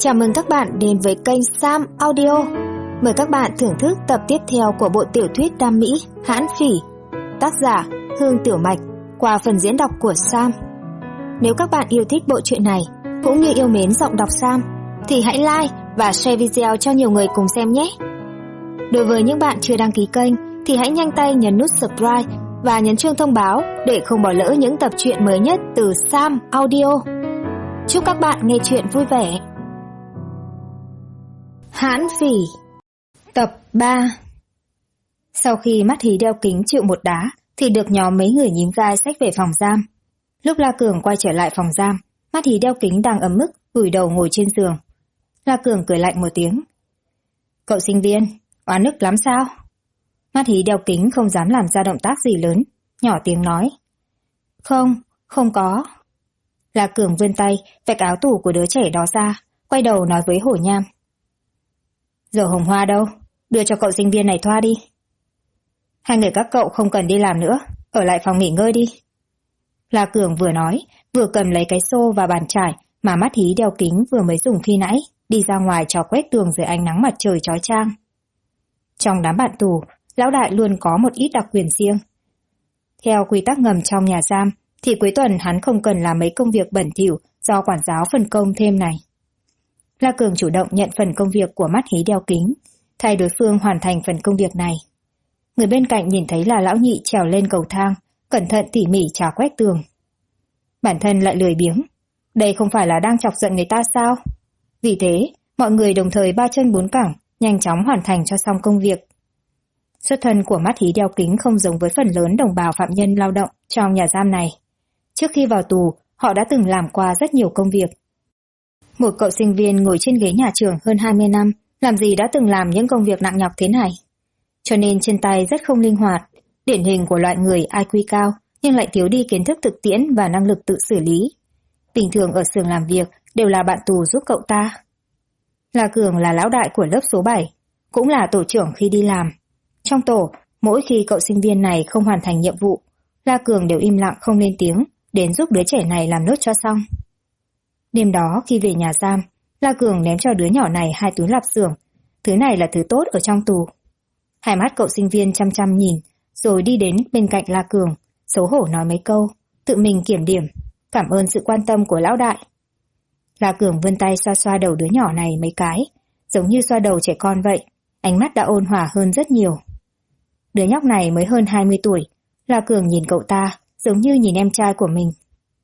Chào mừng các bạn đến với kênh Sam Audio. Mời các bạn thưởng thức tập tiếp theo của bộ tiểu thuyết Đam Mỹ Hãn Phỉ, tác giả Hương Tiểu Mạch, qua phần diễn đọc của Sam. Nếu các bạn yêu thích bộ truyện này cũng như yêu mến giọng đọc Sam thì hãy like và share video cho nhiều người cùng xem nhé. Đối với những bạn chưa đăng ký kênh thì hãy nhanh tay nhấn nút subscribe và nhấn chuông thông báo để không bỏ lỡ những tập truyện mới nhất từ Sam Audio. Chúc các bạn nghe truyện vui vẻ. Hãn Phỉ, tập 3. Sau khi Mắt Hí đeo kính chịu một đá thì được nhóm mấy người nhím gai xách về phòng giam. Lúc La Cường quay trở lại phòng giam, Mắt Hí đeo kính đang ấm ức vùi đầu ngồi trên giường. La Cường cười lạnh một tiếng. Cậu sinh viên, oán ức lắm sao? Mắt Hí đeo kính không dám làm ra động tác gì lớn, nhỏ tiếng nói. Không có. La Cường vươn tay vạch áo tủ của đứa trẻ đó ra, quay đầu nói với Hổ Nham. Giờ Hồng Hoa đâu? Đưa cho cậu sinh viên này thoa đi. Hai người các cậu không cần đi làm nữa, ở lại phòng nghỉ ngơi đi. La Cường vừa nói, vừa cầm lấy cái xô và bàn chải mà Mắt Hí đeo kính vừa mới dùng khi nãy, đi ra ngoài trò quét tường dưới ánh nắng mặt trời chói chang. Trong đám bạn tù, lão đại luôn có một ít đặc quyền riêng. Theo quy tắc ngầm trong nhà giam, thì cuối tuần hắn không cần làm mấy công việc bẩn thỉu do quản giáo phân công thêm này. La Cường chủ động nhận phần công việc của Mắt Hí đeo kính, thay đối phương hoàn thành phần công việc này. Người bên cạnh nhìn thấy là lão nhị trèo lên cầu thang, cẩn thận tỉ mỉ chà quét tường. Bản thân lại lười biếng, đây không phải là đang chọc giận người ta sao? Vì thế, mọi người đồng thời ba chân bốn cẳng, nhanh chóng hoàn thành cho xong công việc. Xuất thân của Mắt Hí đeo kính không giống với phần lớn đồng bào phạm nhân lao động trong nhà giam này. Trước khi vào tù, họ đã từng làm qua rất nhiều công việc. Một cậu sinh viên ngồi trên ghế nhà trường hơn 20 năm, làm gì đã từng làm những công việc nặng nhọc thế này. Cho nên chân tay rất không linh hoạt, điển hình của loại người IQ cao nhưng lại thiếu đi kiến thức thực tiễn và năng lực tự xử lý. Bình thường ở xưởng làm việc đều là bạn tù giúp cậu ta. La Cường là lão đại của lớp số 7, cũng là tổ trưởng khi đi làm. Trong tổ, mỗi khi cậu sinh viên này không hoàn thành nhiệm vụ, La Cường đều im lặng không lên tiếng, đến giúp đứa trẻ này làm nốt cho xong. Đêm đó khi về nhà giam, La Cường ném cho đứa nhỏ này 2 túi lạp xưởng. Thứ này là thứ tốt ở trong tù. Hai mắt cậu sinh viên chăm chăm nhìn, rồi đi đến bên cạnh La Cường, xấu hổ nói mấy câu, tự mình kiểm điểm, cảm ơn sự quan tâm của lão đại. La Cường vươn tay xoa xoa đầu đứa nhỏ này mấy cái, giống như xoa đầu trẻ con vậy, ánh mắt đã ôn hòa hơn rất nhiều. Đứa nhóc này mới hơn 20 tuổi, La Cường nhìn cậu ta giống như nhìn em trai của mình.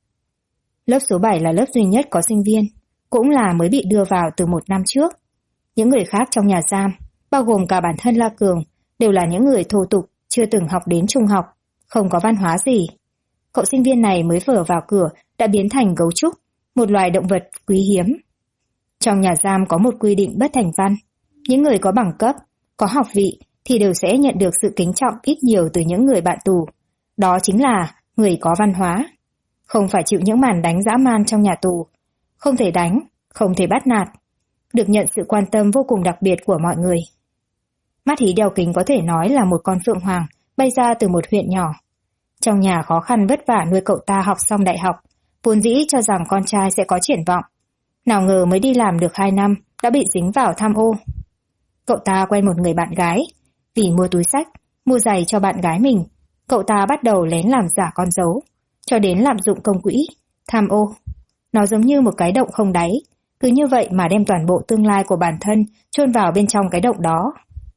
Lớp số 7 là lớp duy nhất có sinh viên, cũng là mới bị đưa vào từ 1 năm trước. Những người khác trong nhà giam, bao gồm cả bản thân La Cường, đều là những người thô tục, chưa từng học đến trung học, không có văn hóa gì. Cậu sinh viên này mới vừa vào cửa đã biến thành gấu trúc, một loài động vật quý hiếm. Trong nhà giam có một quy định bất thành văn, những người có bằng cấp, có học vị thì đều sẽ nhận được sự kính trọng ít nhiều từ những người bạn tù. Đó chính là người có văn hóa. Không phải chịu những màn đánh dã man trong nhà tù. Không thể đánh, không thể bắt nạt. Được nhận sự quan tâm vô cùng đặc biệt của mọi người. Mắt Hí đeo kính có thể nói là một con phượng hoàng bay ra từ một huyện nhỏ. Trong nhà khó khăn vất vả nuôi cậu ta học xong đại học, vốn dĩ cho rằng con trai sẽ có triển vọng. Nào ngờ mới đi làm được 2 năm đã bị dính vào tham ô. Cậu ta quen một người bạn gái. Vì mua túi xách, mua giày cho bạn gái mình, cậu ta bắt đầu lén làm giả con dấu, cho đến lạm dụng công quỹ, tham ô. Nó giống như một cái động không đáy, cứ như vậy mà đem toàn bộ tương lai của bản thân chôn vào bên trong cái động đó.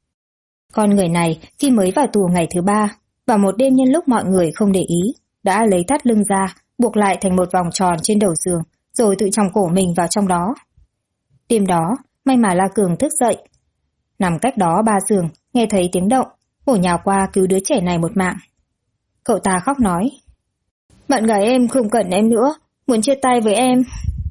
Con người này khi mới vào tù ngày thứ 3, vào một đêm nhân lúc mọi người không để ý, đã lấy thắt lưng ra, buộc lại thành một vòng tròn trên đầu giường, rồi tự chòng cổ mình vào trong đó. Đêm đó, may mà La Cường thức dậy. Nằm cách đó 3 giường, nghe thấy tiếng động, vội nhào qua cứu đứa trẻ này một mạng. Cậu ta khóc nói. Bạn gái em không cần em nữa, muốn chia tay với em.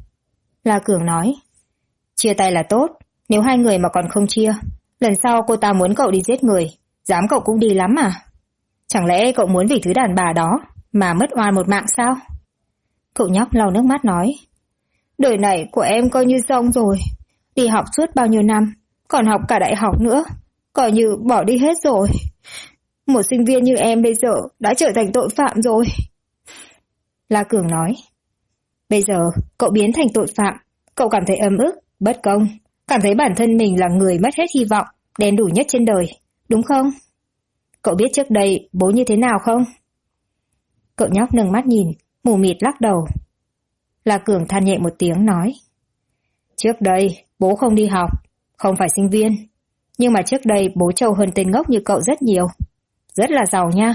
La Cường nói. Chia tay là tốt, nếu hai người mà còn không chia, lần sau cô ta muốn cậu đi giết người, dám cậu cũng đi lắm à? Chẳng lẽ cậu muốn vì thứ đàn bà đó mà mất oan một mạng sao? Cậu nhóc lau nước mắt nói. Đời này của em coi như xong rồi, đi học suốt bao nhiêu năm, còn học cả đại học nữa, coi như bỏ đi hết rồi. Một sinh viên như em bây giờ đã trở thành tội phạm rồi. La Cường nói. Bây giờ cậu biến thành tội phạm, cậu cảm thấy ấm ức Bất công, cảm thấy bản thân mình là người mất hết hy vọng, đen đủi nhất trên đời, đúng không? Cậu biết trước đây bố như thế nào không? Cậu nhóc nâng mắt nhìn, mù mịt lắc đầu. La Cường than nhẹ một tiếng nói. Trước đây, bố không đi học, không phải sinh viên. Nhưng mà trước đây bố trâu hơn tên ngốc như cậu rất nhiều. Rất là giàu nha.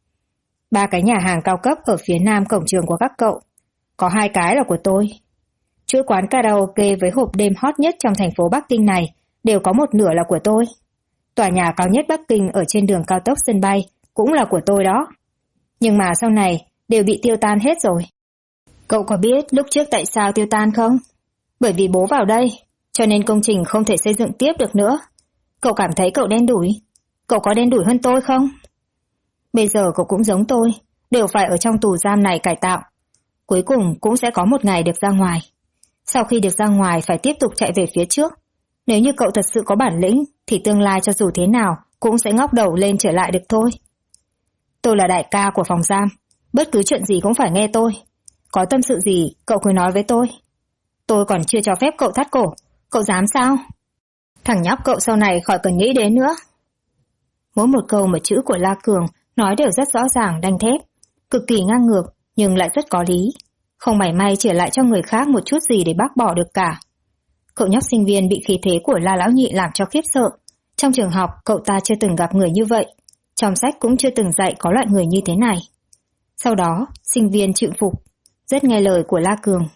3 cái nhà hàng cao cấp ở phía nam cổng trường của các cậu. Có 2 cái là của tôi. Chuỗi quán karaoke với hộp đêm hot nhất trong thành phố Bắc Kinh này đều có một nửa là của tôi. Tòa nhà cao nhất Bắc Kinh ở trên đường cao tốc sân bay cũng là của tôi đó. Nhưng mà sau này đều bị tiêu tan hết rồi. Cậu có biết lúc trước tại sao tiêu tan không? Bởi vì bố vào đây, cho nên công trình không thể xây dựng tiếp được nữa. Cậu cảm thấy cậu đen đủi. Cậu có đen đủi hơn tôi không? Bây giờ cậu cũng giống tôi, đều phải ở trong tù giam này cải tạo. Cuối cùng cũng sẽ có một ngày được ra ngoài. Sau khi được ra ngoài phải tiếp tục chạy về phía trước. Nếu như cậu thật sự có bản lĩnh, thì tương lai cho dù thế nào cũng sẽ ngóc đầu lên trở lại được thôi. Tôi là đại ca của phòng giam, bất cứ chuyện gì cũng phải nghe tôi. Có tâm sự gì, cậu cứ nói với tôi. Tôi còn chưa cho phép cậu thắt cổ, cậu dám sao? Thằng nhóc cậu sau này khỏi cần nghĩ đến nữa. Mỗi một câu một chữ của La Cường nói đều rất rõ ràng đanh thép, cực kỳ ngang ngược nhưng lại rất có lý. Không mảy may trở lại cho người khác một chút gì để bác bỏ được cả. Cậu nhóc sinh viên bị khí thế của La Lão Nhị làm cho khiếp sợ. Trong trường học cậu ta chưa từng gặp người như vậy, trong sách cũng chưa từng dạy có loại người như thế này. Sau đó, sinh viên chịu phục, rất nghe lời của La Cường.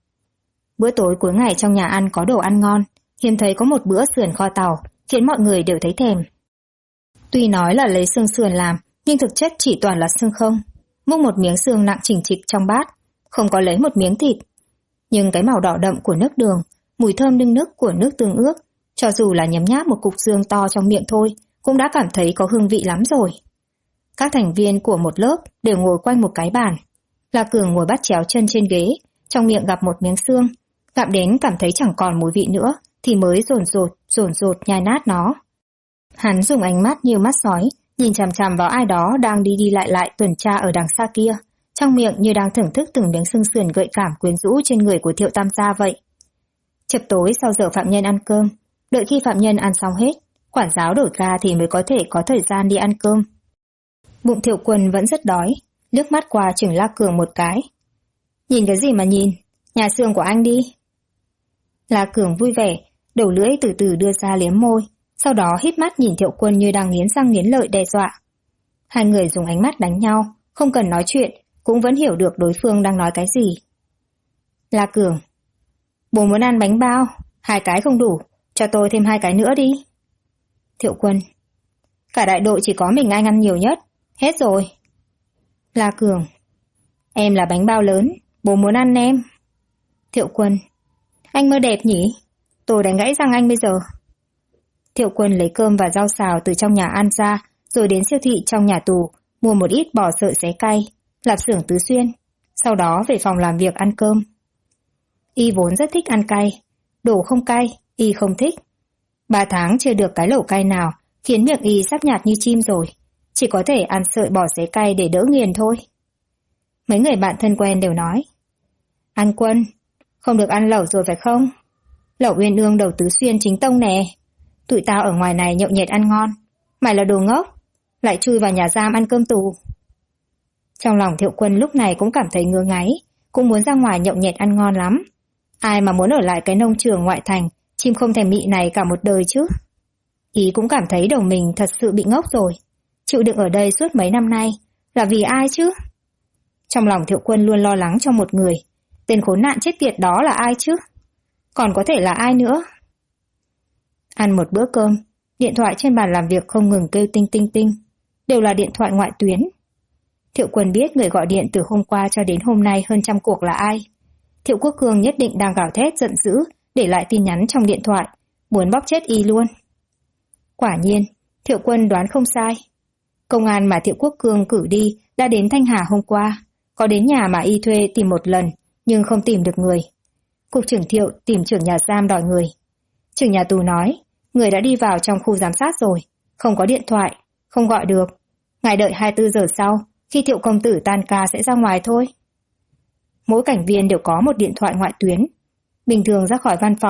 Bữa tối cuối ngày trong nhà ăn có đồ ăn ngon, hiếm thấy có một bữa sườn kho tàu, khiến mọi người đều thấy thèm. Tuy nói là lấy xương sườn làm, nhưng thực chất chỉ toàn là xương không. Múc một miếng xương nặng chỉnh trịch trong bát, không có lấy một miếng thịt. Nhưng cái màu đỏ đậm của nước đường, mùi thơm nưng nức của nước tương ướp, cho dù là nhấm nháp một cục xương to trong miệng thôi, cũng đã cảm thấy có hương vị lắm rồi. Các thành viên của một lớp đều ngồi quanh một cái bàn. La Cường ngồi bắt chéo chân trên ghế, trong miệng gặp một miếng xương, gặm đến cảm thấy chẳng còn mùi vị nữa, thì mới dồn dột nhai nát nó. Hắn dùng ánh mắt như mắt sói, nhìn chằm chằm vào ai đó đang đi đi lại tuần tra ở đằng xa kia, trong miệng như đang thưởng thức từng miếng xương sườn gợi cảm quyến rũ trên người của Thiệu Tam gia vậy. Chập tối sau giờ phạm nhân ăn cơm, đợi khi phạm nhân ăn xong hết, quản giáo đổi ca thì mới có thể có thời gian đi ăn cơm. Bụng Thiệu Quân vẫn rất đói, liếc mắt qua chừng La Cường một cái. Nhìn cái gì mà nhìn, nhà xương của anh đi. La Cường vui vẻ, đầu lưỡi từ từ đưa ra liếm môi, sau đó híp mắt nhìn Thiệu Quân như đang nghiến răng nghiến lợi đe dọa. Hai người dùng ánh mắt đánh nhau, không cần nói chuyện, cũng vẫn hiểu được đối phương đang nói cái gì. La Cường, bố muốn ăn bánh bao, 2 cái không đủ, cho tôi thêm 2 cái nữa đi. Thiệu Quân, cả đại đội chỉ có mình anh ăn nhiều nhất, hết rồi. La Cường, em là bánh bao lớn, bố muốn ăn em. Thiệu Quân, anh mơ đẹp nhỉ, tôi đánh gãy răng anh bây giờ. Thiệu Quân lấy cơm và rau xào từ trong nhà ăn ra, rồi đến siêu thị trong nhà tù, mua một ít bò sợi xé cay, lạp xưởng Tứ Xuyên, sau đó về phòng làm việc ăn cơm. Y vốn rất thích ăn cay, đồ không cay, Y không thích. 3 tháng chưa được cái lẩu cay nào, khiến miệng Y sắp nhạt như chim rồi, chỉ có thể ăn sợi bò xé cay để đỡ nghiền thôi. Mấy người bạn thân quen đều nói, An Quân, không được ăn lẩu rồi phải không? Lẩu Uyên Ương đầu Tứ Xuyên chính tông nè. Tụi tao ở ngoài này nhậu nhẹt ăn ngon, mày là đồ ngốc, lại chui vào nhà giam ăn cơm tù. Trong lòng Thiệu Quân lúc này cũng cảm thấy ngứa ngáy, cũng muốn ra ngoài nhậu nhẹt ăn ngon lắm. Ai mà muốn ở lại cái nông trường ngoại thành, chim không thèm mị này cả một đời chứ. Ý cũng cảm thấy đầu mình thật sự bị ngốc rồi. Chịu đựng ở đây suốt mấy năm nay, là vì ai chứ? Trong lòng Thiệu Quân luôn lo lắng cho một người, tên khốn nạn chết tiệt đó là ai chứ? Còn có thể là ai nữa? Ăn một bữa cơm, điện thoại trên bàn làm việc không ngừng kêu tinh tinh tinh, đều là điện thoại ngoại tuyến. Thiệu Quân biết người gọi điện từ hôm qua cho đến hôm nay hơn 100 cuộc là ai. Thiệu Quốc Cương nhất định đang gào thét giận dữ, để lại tin nhắn trong điện thoại, muốn bóp chết Y luôn. Quả nhiên, Thiệu Quân đoán không sai. Công an mà Thiệu Quốc Cương cử đi đã đến Thanh Hà hôm qua, có đến nhà mà Y thuê tìm một lần, nhưng không tìm được người. Cục trưởng Thiệu tìm trưởng nhà giam đòi người. Trưởng nhà tù nói, người đã đi vào trong khu giám sát rồi, không có điện thoại, không gọi được. Ngài đợi 24 giờ sau, khi Thiệu công tử tan ca sẽ ra ngoài thôi. Mỗi cảnh viên đều có một điện thoại ngoại tuyến. Bình thường ra khỏi văn phòng,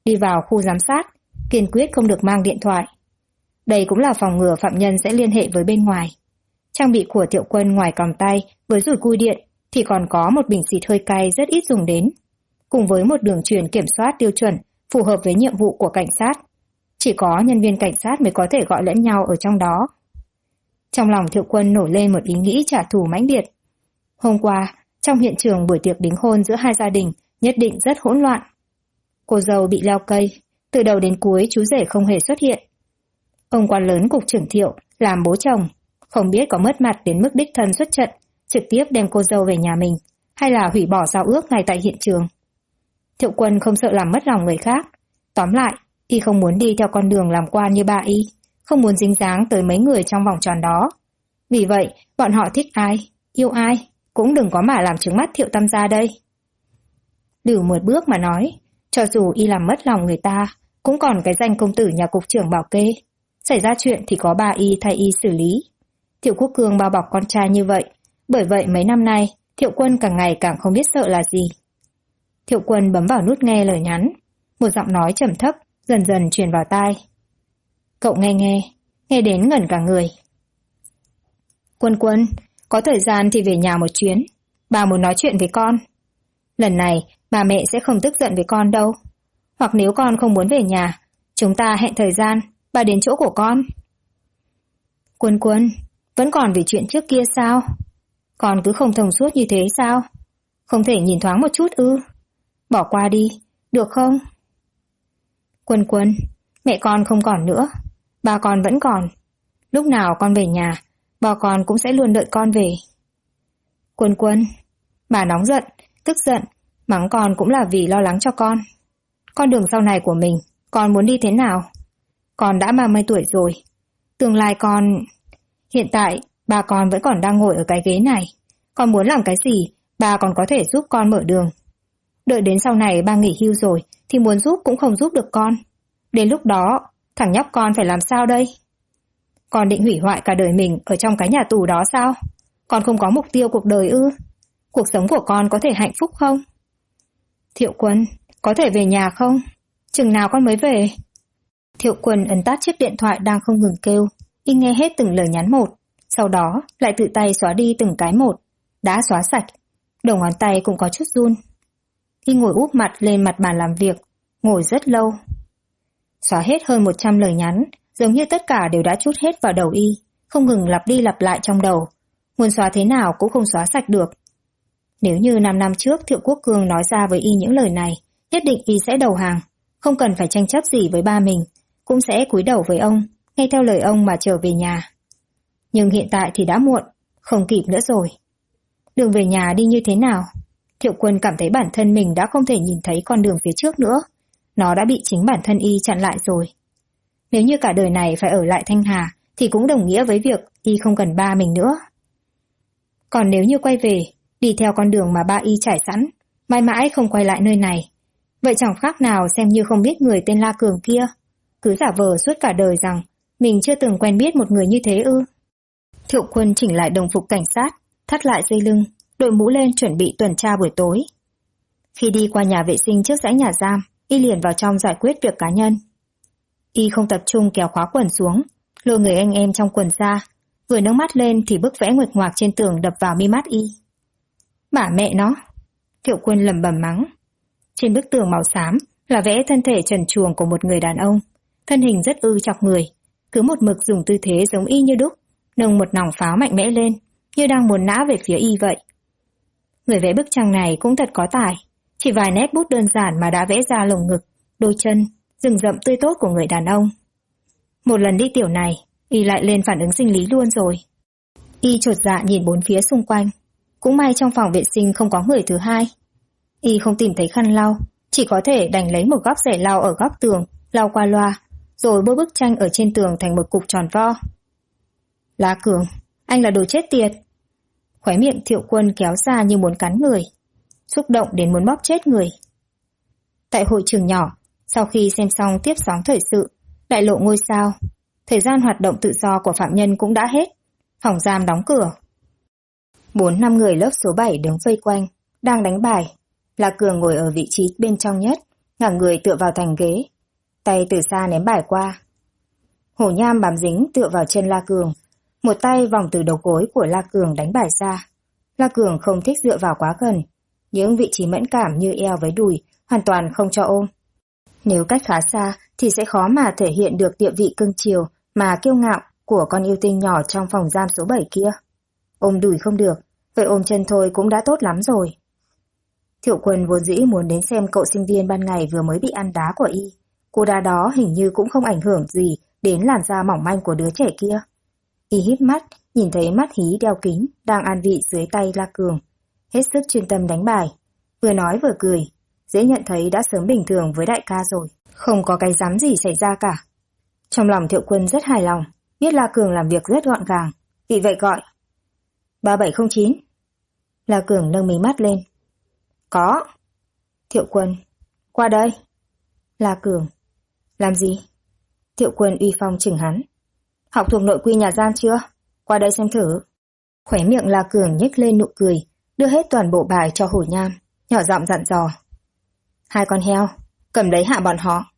đi vào khu giám sát, kiên quyết không được mang điện thoại. Đây cũng là phòng ngừa phạm nhân sẽ liên hệ với bên ngoài. Trang bị của Thiệu Quân ngoài còng tay với dùi cui điện thì còn có một bình xịt hơi cay rất ít dùng đến, cùng với một đường truyền kiểm soát tiêu chuẩn phù hợp với nhiệm vụ của cảnh sát. Chỉ có nhân viên cảnh sát mới có thể gọi lẫn nhau ở trong đó. Trong lòng Thiệu Quân nổi lên một ý nghĩ trả thù mãnh liệt. Hôm qua, trong hiện trường buổi tiệc đính hôn giữa hai gia đình nhất định rất hỗn loạn. Cô dâu bị leo cây, từ đầu đến cuối chú rể không hề xuất hiện. Ông quan lớn cục trưởng Thiệu làm bố chồng, không biết có mất mặt đến mức đích thân xuất trận, trực tiếp đem cô dâu về nhà mình, hay là hủy bỏ giao ước ngay tại hiện trường. Thiệu Quân không sợ làm mất lòng người khác. Tóm lại, y không muốn đi theo con đường làm quan như ba y, không muốn dính dáng tới mấy người trong vòng tròn đó. Vì vậy, bọn họ thích ai, yêu ai, cũng đừng có mà làm trướng mắt Thiệu Tam gia đây. Lửu một bước mà nói, cho dù y làm mất lòng người ta, cũng còn cái danh công tử nhà cục trưởng bảo kê. Xảy ra chuyện thì có ba y thay y xử lý. Thiệu Quốc Cương bao bọc con trai như vậy, bởi vậy mấy năm nay, Thiệu Quân càng ngày càng không biết sợ là gì. Thiệu Quân bấm vào nút nghe lời nhắn, một giọng nói trầm thấp dần dần truyền vào tai. Cậu nghe đến ngẩn cả người. Quân, có thời gian thì về nhà một chuyến, bà muốn nói chuyện với con. Lần này, bà mẹ sẽ không tức giận với con đâu. Hoặc nếu con không muốn về nhà, chúng ta hẹn thời gian, bà đến chỗ của con. Quân, vẫn còn vì chuyện trước kia sao? Con cứ không thông suốt như thế sao? Không thể nhìn thoáng một chút ư? Bỏ qua đi, được không? Quân, mẹ con không còn nữa, ba con vẫn còn. Lúc nào con về nhà, ba con cũng sẽ luôn đợi con về. Quân, bà nóng giận, tức giận, mắng con cũng là vì lo lắng cho con. Con đường sau này của mình, con muốn đi thế nào? Con đã 30 tuổi rồi. Tương lai con... Hiện tại, ba con vẫn còn đang ngồi ở cái ghế này. Con muốn làm cái gì, ba còn có thể giúp con mở đường. Đợi đến sau này ba nghỉ hưu rồi, thì muốn giúp cũng không giúp được con. Đến lúc đó, thằng nhóc con phải làm sao đây? Con định hủy hoại cả đời mình ở trong cái nhà tù đó sao? Con không có mục tiêu cuộc đời ư? Cuộc sống của con có thể hạnh phúc không? Thiệu Quân, có thể về nhà không? Chừng nào con mới về? Thiệu Quân ấn tắt chiếc điện thoại đang không ngừng kêu, y nghe hết từng lời nhắn một, sau đó lại tự tay xóa đi từng cái một, đã xóa sạch, đầu ngón tay cũng có chút run. Y ngồi úp mặt lên mặt bàn làm việc, ngồi rất lâu. Xóa hết hơn 100 lời nhắn, giống như tất cả đều đã trút hết vào đầu y, không ngừng lặp đi lặp lại trong đầu. Muốn xóa thế nào cũng không xóa sạch được. Nếu như 5 năm trước Thiệu Quốc Cương nói ra với y những lời này, nhất định y sẽ đầu hàng, không cần phải tranh chấp gì với ba mình, cũng sẽ cúi đầu với ông, nghe theo lời ông mà trở về nhà. Nhưng hiện tại thì đã muộn, không kịp nữa rồi. Đường về nhà đi như thế nào? Thiệu Quân cảm thấy bản thân mình đã không thể nhìn thấy con đường phía trước nữa. Nó đã bị chính bản thân y chặn lại rồi. Nếu như cả đời này phải ở lại Thanh Hà, thì cũng đồng nghĩa với việc y không cần ba mình nữa. Còn nếu như quay về, đi theo con đường mà ba y trải sẵn, mãi mãi không quay lại nơi này, vậy chẳng khác nào xem như không biết người tên La Cường kia, cứ giả vờ suốt cả đời rằng mình chưa từng quen biết một người như thế ư. Thiệu Quân chỉnh lại đồng phục cảnh sát, thắt lại dây lưng, đội mũ lên chuẩn bị tuần tra buổi tối. Khi đi qua nhà vệ sinh trước dãy nhà giam, y liền vào trong giải quyết việc cá nhân. Y không tập trung kéo khóa quần xuống, lôi người anh em trong quần ra, vừa nâng mắt lên thì bức vẽ nguệch ngoạc trên tường đập vào mi mắt y. Bả mẹ nó! Thiệu Quân lẩm bẩm mắng. Trên bức tường màu xám là vẽ thân thể trần truồng của một người đàn ông, thân hình rất ư chọc người, cứ một mực dùng tư thế giống y như đúc, nâng một nòng pháo mạnh mẽ lên, như đang muốn nã về phía y vậy. Người vẽ bức tranh này cũng thật có tài, chỉ vài nét bút đơn giản mà đã vẽ ra lồng ngực, đôi chân, rừng rậm tươi tốt của người đàn ông. Một lần đi tiểu này, y lại lên phản ứng sinh lý luôn rồi. Y chột dạ nhìn bốn phía xung quanh, cũng may trong phòng vệ sinh không có người thứ hai. Y không tìm thấy khăn lau, chỉ có thể đành lấy một góc rẻ lau ở góc tường, lau qua loa, rồi bôi bức tranh ở trên tường thành một cục tròn vo. La Cường, anh là đồ chết tiệt! Khóe miệng Thiệu Quân kéo ra như muốn cắn người, xúc động đến muốn bóp chết người. Tại hội trường nhỏ, sau khi xem xong tiếp sóng thời sự, đại lộ ngôi sao, thời gian hoạt động tự do của phạm nhân cũng đã hết, phòng giam đóng cửa. 4-5 người lớp số 7 đứng vây quanh, đang đánh bài. La Cường ngồi ở vị trí bên trong nhất, ngả người tựa vào thành ghế, tay từ xa ném bài qua. Hổ Nham bám dính tựa vào chân La Cường, một tay vòng từ đầu gối của La Cường đánh bài ra. La Cường không thích dựa vào quá gần, những vị trí mẫn cảm như eo với đùi hoàn toàn không cho ôm. Nếu cách khá xa thì sẽ khó mà thể hiện được địa vị cưng chiều mà kiêu ngạo của con yêu tinh nhỏ trong phòng giam số 7 kia. Ôm đùi không được, vậy ôm chân thôi cũng đã tốt lắm rồi. Thiệu Quân vốn dĩ muốn đến xem cậu sinh viên ban ngày vừa mới bị ăn đá của y. Cú đá đó hình như cũng không ảnh hưởng gì đến làn da mỏng manh của đứa trẻ kia. Y híp mắt, nhìn thấy mắt hí đeo kính đang an vị dưới tay La Cường, hết sức chuyên tâm đánh bài, vừa nói vừa cười, dễ nhận thấy đã sớm bình thường với đại ca rồi, không có cái dám gì xảy ra cả. Trong lòng Thiệu Quân rất hài lòng, biết La Cường làm việc rất gọn gàng, vì vậy gọi. 3709. La Cường nâng mí mắt lên. Có. Thiệu Quân. Qua đây. La Cường. Làm gì? Thiệu Quân uy phong chừng hắn. Học thuộc nội quy nhà giam chưa? Qua đây xem thử. Khóe miệng La Cường nhếch lên nụ cười, đưa hết toàn bộ bài cho Hổ Nham, nhỏ giọng dặn dò. 2 con heo, cầm đấy hạ bọn họ.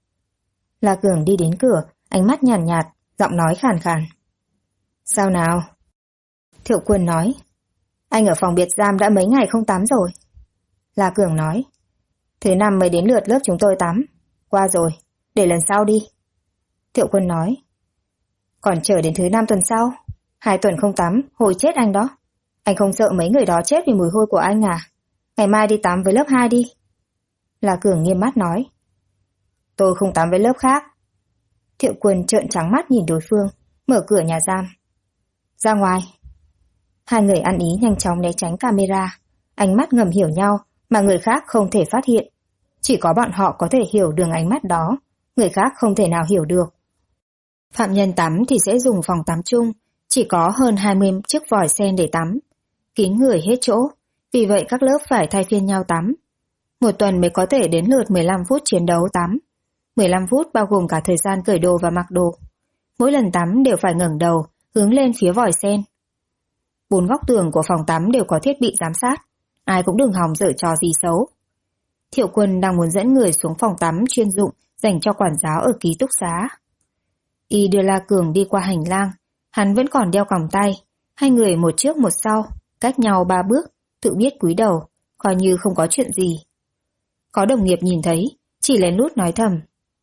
La Cường đi đến cửa, ánh mắt nhàn nhạt, giọng nói khàn khàn. Sao nào? Thiệu Quân nói. Anh ở phòng biệt giam đã mấy ngày không tắm rồi. La Cường nói. Thứ 5 mới đến lượt lớp chúng tôi tắm. Qua rồi, để lần sau đi. Thiệu Quân nói. Còn chờ đến thứ 5 tuần sau. 2 tuần không tắm, hồi chết anh đó. Anh không sợ mấy người đó chết vì mùi hôi của anh à? Ngày mai đi tắm với lớp 2 đi. La Cường nghiêm mắt nói. Tôi không tắm với lớp khác. Thiệu Quân trợn trắng mắt nhìn đối phương, mở cửa nhà giam. Ra ngoài. Hai người ăn ý nhanh chóng né tránh camera, ánh mắt ngầm hiểu nhau mà người khác không thể phát hiện. Chỉ có bọn họ có thể hiểu đường ánh mắt đó, người khác không thể nào hiểu được. Phạm nhân tắm thì sẽ dùng phòng tắm chung, chỉ có hơn 20 chiếc vòi sen để tắm. Kín người hết chỗ, vì vậy các lớp phải thay phiên nhau tắm. Một tuần mới có thể đến lượt 15 phút chiến đấu tắm. 15 phút bao gồm cả thời gian cởi đồ và mặc đồ. Mỗi lần tắm đều phải ngẩng đầu, hướng lên phía vòi sen. 4 góc tường của phòng tắm đều có thiết bị giám sát, ai cũng đừng hòng giở trò gì xấu. Thiệu Quân đang muốn dẫn người xuống phòng tắm chuyên dụng dành cho quản giáo ở ký túc xá. Y đưa La Cường đi qua hành lang, hắn vẫn còn đeo còng tay, hai người một trước một sau, cách nhau 3 bước, tự biết cúi đầu, coi như không có chuyện gì. Có đồng nghiệp nhìn thấy, chỉ lén lút nói thầm.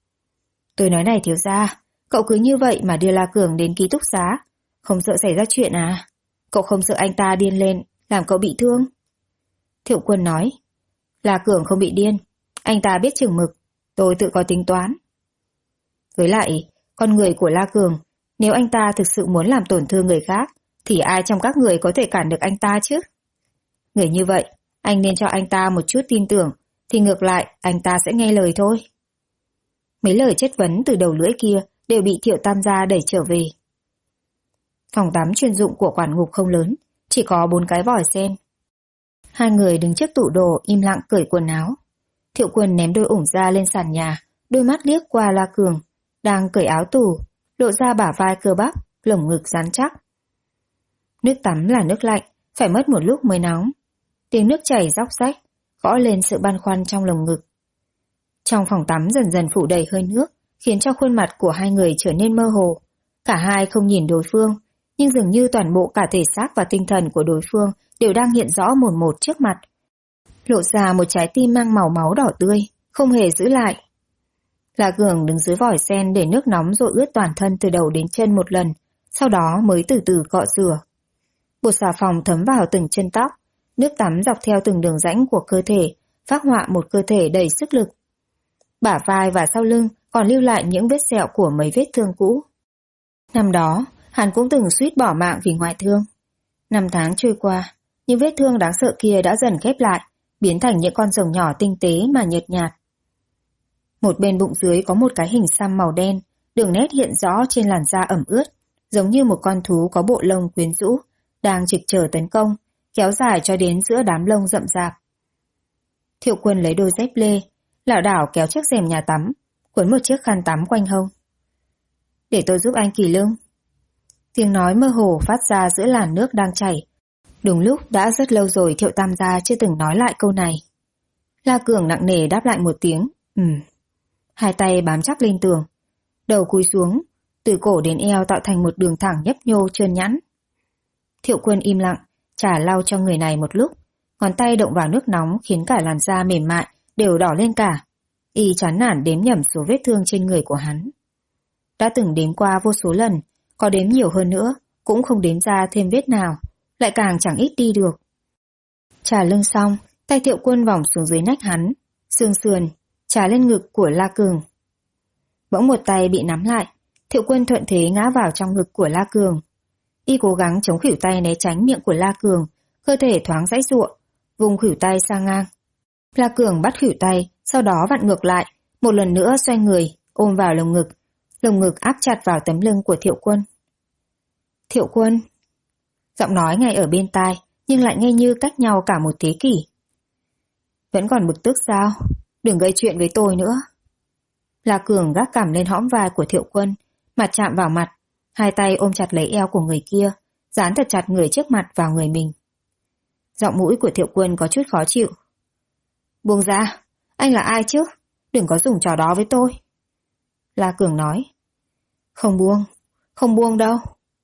Tôi nói này thiếu gia, cậu cứ như vậy mà đưa La Cường đến ký túc xá, không sợ xảy ra chuyện à? Cậu không sợ anh ta điên lên, làm cậu bị thương? Thiệu Quân nói. La Cường không bị điên, anh ta biết chừng mực, tôi tự có tính toán. Với lại, con người của La Cường, nếu anh ta thực sự muốn làm tổn thương người khác, thì ai trong các người có thể cản được anh ta chứ? Người như vậy, anh nên cho anh ta một chút tin tưởng, thì ngược lại anh ta sẽ nghe lời thôi. Mấy lời chất vấn từ đầu lưỡi kia đều bị Thiệu Tam gia đẩy trở về. Phòng tắm chuyên dụng của quản ngục không lớn, chỉ có 4 cái vòi sen. Hai người đứng trước tủ đồ im lặng cởi quần áo. Thiệu Quân ném đôi ủng ra lên sàn nhà, đôi mắt liếc qua La Cường, đang cởi áo tù, lộ ra bả vai cơ bắp, lồng ngực rắn chắc. Nước tắm là nước lạnh, phải mất một lúc mới nóng. Tiếng nước chảy róc rách, gõ lên sự băn khoăn trong lồng ngực. Trong phòng tắm dần dần phủ đầy hơi nước, khiến cho khuôn mặt của hai người trở nên mơ hồ. Cả hai không nhìn đối phương, nhưng dường như toàn bộ cả thể xác và tinh thần của đối phương đều đang hiện rõ mồn một trước mặt. Lộ ra một trái tim mang màu máu đỏ tươi, không hề giữ lại. La Cường đứng dưới vòi sen để nước nóng dội ướt toàn thân từ đầu đến chân một lần, sau đó mới từ từ cọ rửa. Bột xà phòng thấm vào từng chân tóc, nước tắm dọc theo từng đường rãnh của cơ thể, phác họa một cơ thể đầy sức lực. Bả vai và sau lưng còn lưu lại những vết sẹo của mấy vết thương cũ. Năm đó, hắn cũng từng suýt bỏ mạng vì ngoại thương. 5 tháng trôi qua, những vết thương đáng sợ kia đã dần khép lại, biến thành những con rồng nhỏ tinh tế mà nhợt nhạt. Một bên bụng dưới có một cái hình xăm màu đen, đường nét hiện rõ trên làn da ẩm ướt, giống như một con thú có bộ lông quyến rũ, đang trực chờ tấn công, kéo dài cho đến giữa đám lông rậm rạp. Thiệu Quân lấy đôi dép lê, lảo đảo kéo chiếc rèm nhà tắm, cuốn một chiếc khăn tắm quanh hông. Để tôi giúp anh kỳ lưng. Tiếng nói mơ hồ phát ra giữa làn nước đang chảy. Đúng lúc đã rất lâu rồi Thiệu Tam gia chưa từng nói lại câu này. La Cường nặng nề đáp lại một tiếng, Hai tay bám chắc lên tường, đầu cúi xuống, từ cổ đến eo tạo thành một đường thẳng nhấp nhô trơn nhẵn. Thiệu Quân im lặng, chả lau cho người này một lúc, ngón tay động vào nước nóng khiến cả làn da mềm mại đều đỏ lên cả. Y chán nản đếm nhẩm số vết thương trên người của hắn. Đã từng đếm qua vô số lần, có đếm nhiều hơn nữa, cũng không đếm ra thêm vết nào, lại càng chẳng ít đi được. Chà lưng xong, tay Thiệu Quân vòng xuống dưới nách hắn, xương sườn, chà lên ngực của La Cường. Bỗng một tay bị nắm lại, Thiệu Quân thuận thế ngã vào trong ngực của La Cường. Y cố gắng chống khuỷu tay né tránh miệng của La Cường, cơ thể thoáng giãy giụa, vùng khuỷu tay sang ngang. La Cường bắt khuỷu tay, sau đó vặn ngược lại, một lần nữa xoay người, ôm vào lồng ngực áp chặt vào tấm lưng của Thiệu Quân. Thiệu Quân. Giọng nói ngay ở bên tai, nhưng lại nghe như cách nhau cả một thế kỷ. Vẫn còn bực tức sao? Đừng gây chuyện với tôi nữa. La Cường gác cằm lên hõm vai của Thiệu Quân, mặt chạm vào mặt, hai tay ôm chặt lấy eo của người kia, dán thật chặt người trước mặt vào người mình. Giọng mũi của Thiệu Quân có chút khó chịu. Buông ra, anh là ai chứ? Đừng có dùng trò đó với tôi. La Cường nói. Không buông đâu.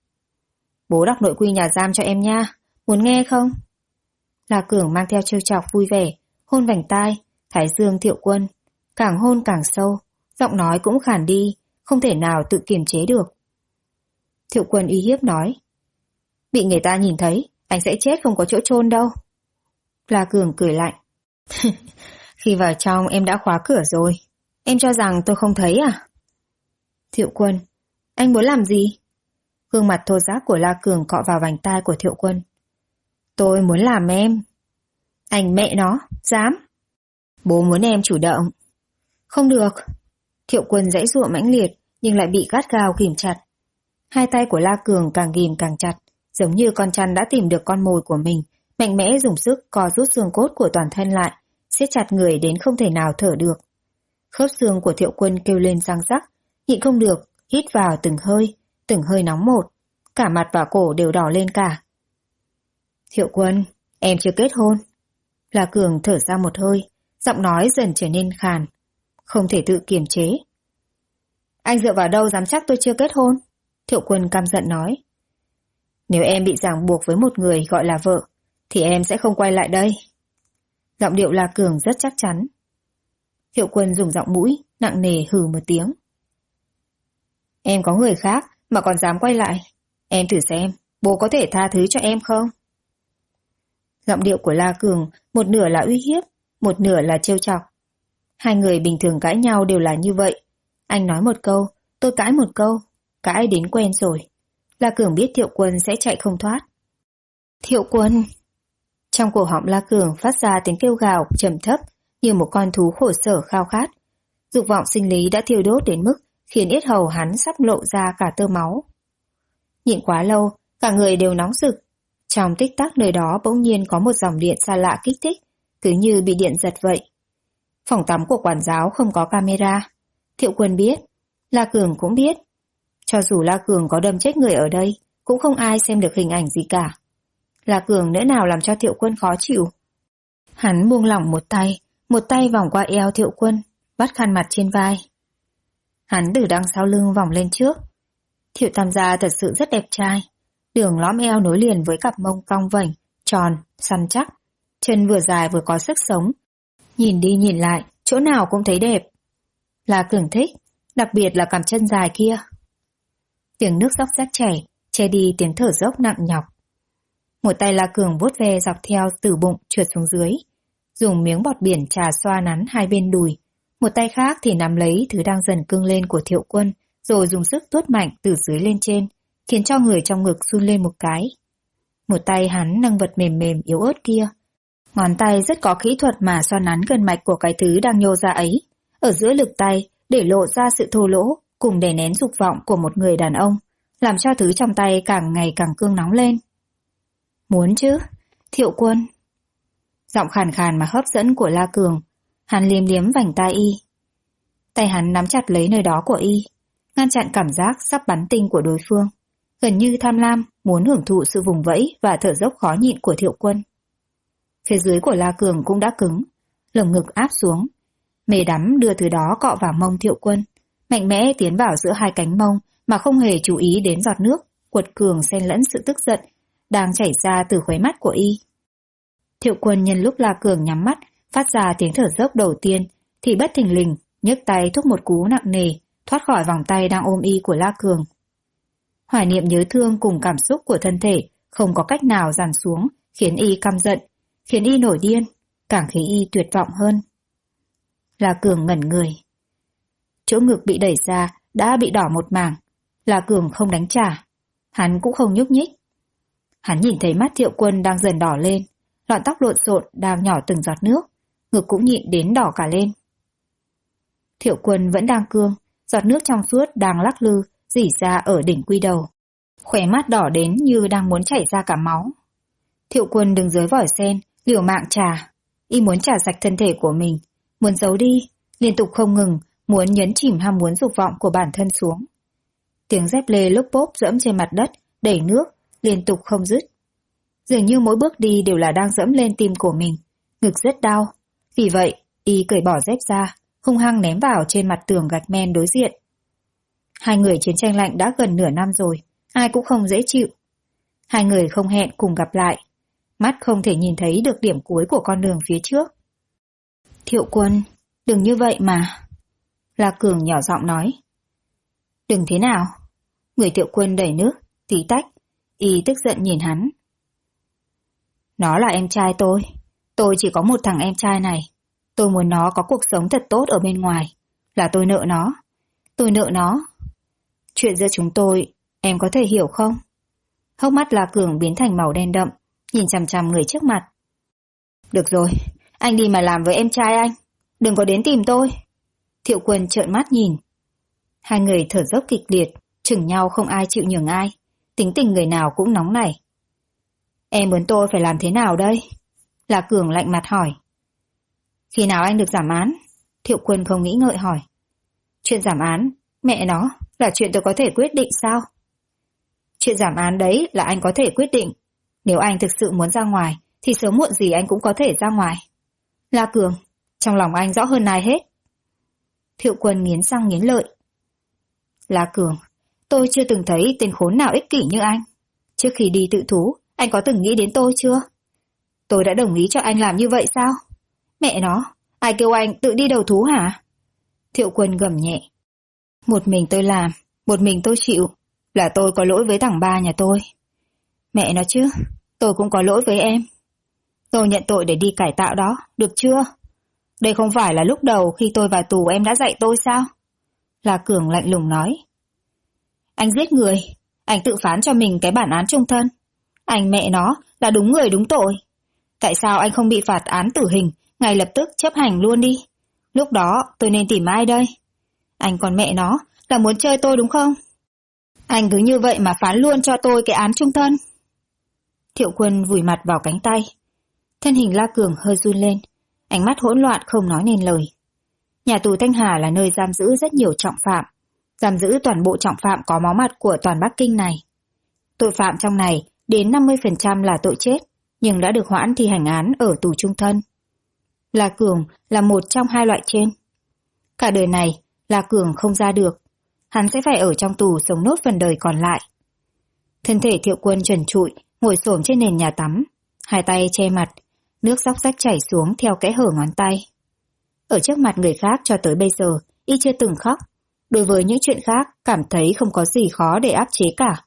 Bố đọc nội quy nhà giam cho em nha, muốn nghe không? La Cường mang theo trêu chọc vui vẻ, hôn vành tai, thái dương Thiệu Quân, càng hôn càng sâu, giọng nói cũng khàn đi, không thể nào tự kiềm chế được. Thiệu Quân uy hiếp nói. Bị người ta nhìn thấy, anh sẽ chết không có chỗ chôn đâu. La Cường cười lạnh. Khi vào trong em đã khóa cửa rồi, em cho rằng tôi không thấy à? Thiệu Quân, anh muốn làm gì? Gương mặt thô ráp của La Cường cọ vào vành tai của Thiệu Quân. Tôi muốn làm em. Anh mẹ nó, dám. Bố muốn em chủ động. Không được. Thiệu Quân giãy giụa mãnh liệt, nhưng lại bị gắt gao ghìm chặt. Hai tay của La Cường càng ghìm càng chặt, giống như con chăn đã tìm được con mồi của mình, mạnh mẽ dùng sức co rút xương cốt của toàn thân lại, siết chặt người đến không thể nào thở được. Khớp xương của Thiệu Quân kêu lên răng rắc, nhịn không được, hít vào từng hơi nóng một, cả mặt và cổ đều đỏ lên cả. Thiệu Quân, em chưa kết hôn. La Cường thở ra một hơi, giọng nói dần trở nên khàn, không thể tự kiềm chế. Anh dựa vào đâu dám chắc tôi chưa kết hôn? Thiệu Quân căm giận nói. Nếu em bị ràng buộc với một người gọi là vợ, thì em sẽ không quay lại đây. Giọng điệu La Cường rất chắc chắn. Thiệu Quân dùng giọng mũi, nặng nề hừ một tiếng. Em có người khác mà còn dám quay lại. Em thử xem, bố có thể tha thứ cho em không? Giọng điệu của La Cường một nửa là uy hiếp, một nửa là trêu chọc. Hai người bình thường cãi nhau đều là như vậy. Anh nói một câu, tôi cãi một câu, cãi đến quen rồi. La Cường biết Thiệu Quân sẽ chạy không thoát. Thiệu Quân! Trong cổ họng La Cường phát ra tiếng kêu gào trầm thấp như một con thú khổ sở khao khát. Dục vọng sinh lý đã thiêu đốt đến mức khiến yết hầu hắn sắp lộ ra cả tơ máu. Nhịn quá lâu, cả người đều nóng rực. Trong tích tắc nơi đó bỗng nhiên có một dòng điện xa lạ kích thích, cứ như bị điện giật vậy. Phòng tắm của quản giáo không có camera. Thiệu Quân biết, La Cường cũng biết. Cho dù La Cường có đâm chết người ở đây, cũng không ai xem được hình ảnh gì cả. La Cường nỡ nào làm cho Thiệu Quân khó chịu. Hắn buông lỏng một tay vòng qua eo Thiệu Quân, bắt khăn mặt trên vai. Hắn từ đằng sau lưng vòng lên trước. Thiệu Tam gia thật sự rất đẹp trai. Đường lõm eo nối liền với cặp mông cong vành, tròn, săn chắc. Chân vừa dài vừa có sức sống. Nhìn đi nhìn lại, chỗ nào cũng thấy đẹp. La Cường thích, đặc biệt là cằm chân dài kia. Tiếng nước róc rách chảy, che đi tiếng thở dốc nặng nhọc. Một tay La Cường vuốt ve dọc theo từ bụng trượt xuống dưới, dùng miếng bọt biển trà xoa nắn hai bên đùi. Một tay khác thì nắm lấy thứ đang dần cương lên của Thiệu Quân, rồi dùng sức tuốt mạnh từ dưới lên trên, khiến cho người trong ngực run lên một cái. Một tay hắn nâng vật mềm mềm yếu ớt kia. Ngón tay rất có kỹ thuật mà xoa nắn gân mạch của cái thứ đang nhô ra ấy. Ở giữa lực tay để lộ ra sự thô lỗ cùng đè nén dục vọng của một người đàn ông, làm cho thứ trong tay càng ngày càng cương nóng lên. Muốn chứ, Thiệu Quân. Giọng khàn khàn mà hấp dẫn của La Cường. Hắn liếm liếm vành tai y. Tay hắn nắm chặt lấy nơi đó của y, ngăn chặn cảm giác sắp bắn tinh của đối phương, gần như tham lam muốn hưởng thụ sự vùng vẫy và thở dốc khó nhịn của Thiệu Quân. Phía dưới của La Cường cũng đã cứng, lồng ngực áp xuống. Mê đắm đưa thứ đó cọ vào mông Thiệu Quân, mạnh mẽ tiến vào giữa hai cánh mông mà không hề chú ý đến giọt nước, quật cường xen lẫn sự tức giận, đang chảy ra từ khóe mắt của y. Thiệu Quân nhân lúc La Cường nhắm mắt, phát ra tiếng thở dốc đầu tiên, thì bất thình lình, nhấc tay thúc một cú nặng nề, thoát khỏi vòng tay đang ôm y của La Cường. Hoài niệm nhớ thương cùng cảm xúc của thân thể không có cách nào dằn xuống, khiến y căm giận, khiến y nổi điên, càng khiến y tuyệt vọng hơn. La Cường ngẩn người. Chỗ ngực bị đẩy ra đã bị đỏ một mảng. La Cường không đánh trả, hắn cũng không nhúc nhích. Hắn nhìn thấy mắt Thiệu Quân đang dần đỏ lên, lọn tóc lộn xộn đang nhỏ từng giọt nước, ngực cũng nhịn đến đỏ cả lên. Thiệu Quân vẫn đang cương, giọt nước trong suốt đang lắc lư, rỉ ra ở đỉnh quy đầu. Khóe mắt đỏ đến như đang muốn chảy ra cả máu. Thiệu Quân đứng dưới vòi sen, liều mạng trà. Y muốn trà sạch thân thể của mình, muốn giấu đi, liên tục không ngừng, muốn nhấn chìm ham muốn dục vọng của bản thân xuống. Tiếng dép lê lốp bốp dẫm trên mặt đất, đẩy nước, liên tục không dứt. Dường như mỗi bước đi đều là đang dẫm lên tim của mình, ngực rất đau. Vì vậy, y cởi bỏ dép ra, hung hăng ném vào trên mặt tường gạch men đối diện. Hai người chiến tranh lạnh đã gần nửa năm rồi, ai cũng không dễ chịu. Hai người không hẹn cùng gặp lại, mắt không thể nhìn thấy được điểm cuối của con đường phía trước. Thiệu Quân, đừng như vậy mà. La Cường nhỏ giọng nói. Đừng thế nào? Người Thiệu Quân đẩy nước, tí tách, y tức giận nhìn hắn. Nó là em trai tôi chỉ có một thằng em trai này. Tôi muốn nó có cuộc sống thật tốt ở bên ngoài, là tôi nợ nó. Chuyện giữa chúng tôi, em có thể hiểu không? Hốc mắt La Cường biến thành màu đen đậm, nhìn chằm chằm người trước mặt. Được rồi, anh đi mà làm với em trai anh, đừng có đến tìm tôi. Thiệu Quân trợn mắt nhìn. Hai người thở dốc kịch liệt, chừng nhau không ai chịu nhường ai, tính tình người nào cũng nóng nảy. Em muốn tôi phải làm thế nào đây? La Cường lạnh mặt hỏi. Khi nào anh được giảm án? Thiệu Quân không nghĩ ngợi hỏi. Chuyện giảm án, mẹ nó, là chuyện tôi có thể quyết định sao? Chuyện giảm án đấy là anh có thể quyết định. Nếu anh thực sự muốn ra ngoài, thì sớm muộn gì anh cũng có thể ra ngoài. La Cường, trong lòng anh rõ hơn ai hết. Thiệu Quân nghiến răng nghiến lợi. La Cường, tôi chưa từng thấy tên khốn nào ích kỷ như anh. Trước khi đi tự thú, anh có từng nghĩ đến tôi chưa? Tôi đã đồng ý cho anh làm như vậy sao? Mẹ nó, ai kêu anh tự đi đầu thú hả? Thiệu Quân gầm nhẹ. Một mình tôi làm, một mình tôi chịu. Là tôi có lỗi với thằng ba nhà tôi. Mẹ nó chứ, tôi cũng có lỗi với em. Tôi nhận tội để đi cải tạo đó, được chưa? Đây không phải là lúc đầu khi tôi vào tù em đã dạy tôi sao? La Cường lạnh lùng nói. Anh giết người, anh tự phán cho mình cái bản án chung thân. Anh mẹ nó là đúng người đúng tội. Tại sao anh không bị phạt án tử hình, ngay lập tức chấp hành luôn đi? Lúc đó tôi nên tìm ai đây? Anh còn mẹ nó là muốn chơi tôi đúng không? Anh cứ như vậy mà phán luôn cho tôi cái án chung thân. Thiệu Quân vùi mặt vào cánh tay. Thân hình La Cường hơi run lên, ánh mắt hỗn loạn không nói nên lời. Nhà tù Thanh Hà là nơi giam giữ rất nhiều trọng phạm, giam giữ toàn bộ trọng phạm có máu mặt của toàn Bắc Kinh này. Tội phạm trong này đến 50% là tội chết, nhưng đã được hoãn thi hành án ở tù chung thân. La Cường là một trong hai loại trên. Cả đời này, La Cường không ra được, hắn sẽ phải ở trong tù sống nốt phần đời còn lại. Thân thể Thiệu Quân trần trụi, ngồi xổm trên nền nhà tắm, hai tay che mặt, nước róc rách chảy xuống theo kẽ hở ngón tay. Ở trước mặt người khác cho tới bây giờ, y chưa từng khóc. Đối với những chuyện khác, cảm thấy không có gì khó để áp chế cả.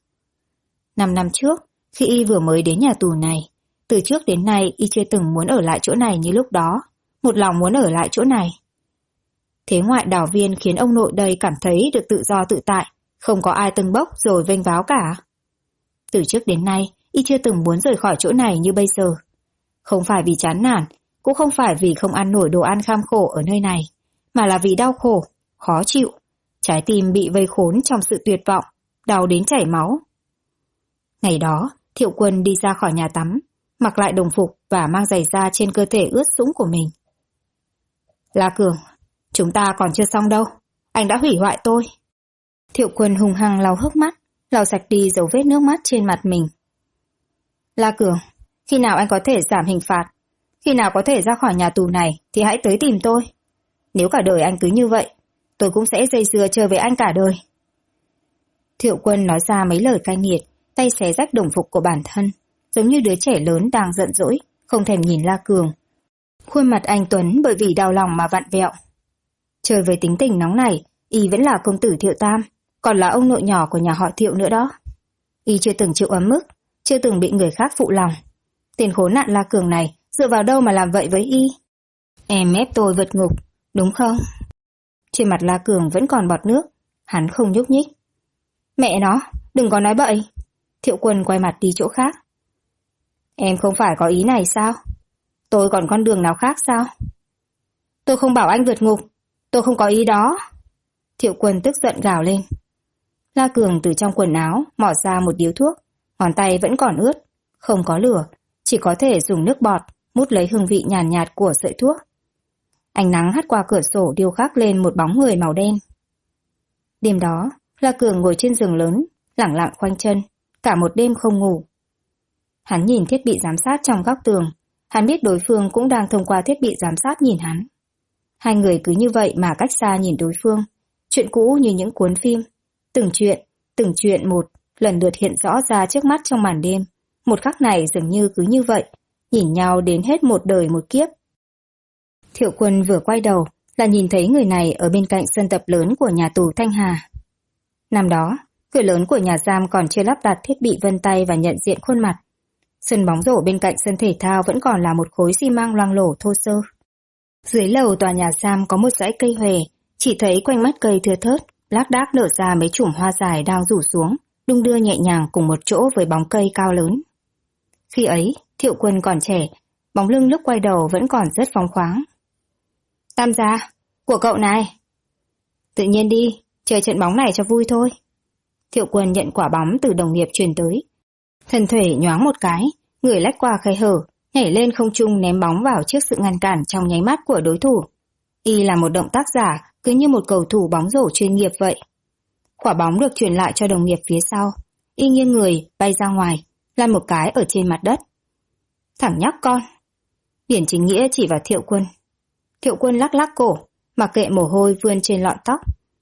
5 năm trước, khi y vừa mới đến nhà tù này, từ trước đến nay y chưa từng muốn ở lại chỗ này như lúc đó, một lòng muốn ở lại chỗ này. Thế ngoại đảo viên khiến ông nội đây cảm thấy được tự do tự tại, không có ai tâng bốc rồi vênh váo cả. Từ trước đến nay, y chưa từng muốn rời khỏi chỗ này như bây giờ. Không phải vì chán nản, cũng không phải vì không ăn nổi đồ ăn kham khổ ở nơi này, mà là vì đau khổ, khó chịu, trái tim bị vây khốn trong sự tuyệt vọng, đau đến chảy máu. Ngày đó, Thiệu Quân đi ra khỏi nhà tắm, mặc lại đồng phục và mang giày da trên cơ thể ướt sũng của mình. La Cường, chúng ta còn chưa xong đâu, anh đã hủy hoại tôi. Thiệu Quân hùng hăng lau hốc mắt, lau sạch đi dấu vết nước mắt trên mặt mình. La Cường, khi nào anh có thể giảm hình phạt? Khi nào có thể ra khỏi nhà tù này thì hãy tới tìm tôi. Nếu cả đời anh cứ như vậy, tôi cũng sẽ dây dưa chơi với anh cả đời. Thiệu Quân nói ra mấy lời cay nghiệt, tay xé rách đồng phục của bản thân, giống như đứa trẻ lớn đang giận dỗi, không thèm nhìn La Cường. Khuôn mặt anh Tuấn bởi vì đau lòng mà vặn vẹo. Chơi với tính tình nóng này, y vẫn là công tử Thiệu Tam, còn là ông nội nhỏ của nhà họ Thiệu nữa đó. Y chưa từng chịu ấm ức, chưa từng bị người khác phụ lòng. Tên khốn nạn La Cường này dựa vào đâu mà làm vậy với y? Em ép tôi vượt ngục, đúng không? Trên mặt La Cường vẫn còn bọt nước, hắn không nhúc nhích. Mẹ nó, đừng có nói bậy. Thiệu Quân quay mặt đi chỗ khác. Em không phải có ý này sao? Tôi còn con đường nào khác sao? Tôi không bảo anh vượt ngục, tôi không có ý đó. Thiệu Quân tức giận gào lên. La Cường từ trong quần áo mỏ ra một điếu thuốc, ngón tay vẫn còn ướt, không có lửa, chỉ có thể dùng nước bọt mút lấy hương vị nhàn nhạt của sợi thuốc. Ánh nắng hắt qua cửa sổ điêu khắc lên một bóng người màu đen. Đêm đó, La Cường ngồi trên giường lớn, lẳng lặng khoanh chân, cả một đêm không ngủ. Hắn nhìn thiết bị giám sát trong góc tường, hắn biết đối phương cũng đang thông qua thiết bị giám sát nhìn hắn. Hai người cứ như vậy mà cách xa nhìn đối phương, chuyện cũ như những cuốn phim, từng chuyện một, lần lượt hiện rõ ra trước mắt trong màn đêm. Một khắc này dường như cứ như vậy, nhìn nhau đến hết một đời một kiếp. Thiệu Quân vừa quay đầu là nhìn thấy người này ở bên cạnh sân tập lớn của nhà tù Thanh Hà. Năm đó, cửa lớn của nhà giam còn chưa lắp đặt thiết bị vân tay và nhận diện khuôn mặt. Sân bóng rổ bên cạnh sân thể thao vẫn còn là một khối xi măng loang lổ thô sơ. Dưới lầu tòa nhà giam có một dãy cây huệ, chỉ thấy quanh mắt cây thưa thớt, lác đác nở ra mấy chùm hoa dài đang rủ xuống, đung đưa nhẹ nhàng cùng một chỗ với bóng cây cao lớn. Khi ấy, Thiệu Quân còn trẻ, bóng lưng lúc quay đầu vẫn còn rất phóng khoáng. Tam gia, của cậu này. Tự nhiên đi, chơi trận bóng này cho vui thôi. Thiệu Quân nhận quả bóng từ đồng nghiệp truyền tới. Thân thể nhoáng một cái, người lách qua khe hở, nhảy lên không trung ném bóng vào trước sự ngăn cản trong nháy mắt của đối thủ. Y là một động tác giả, cứ như một cầu thủ bóng rổ chuyên nghiệp vậy. Quả bóng được chuyển lại cho đồng nghiệp phía sau. Y nghiêng người, bay ra ngoài, lăn một cái ở trên mặt đất. Thằng nhóc con. Điển Chính Nghĩa chỉ vào Thiệu Quân. Thiệu Quân lắc lắc cổ, mặc kệ mồ hôi vươn trên lọn tóc.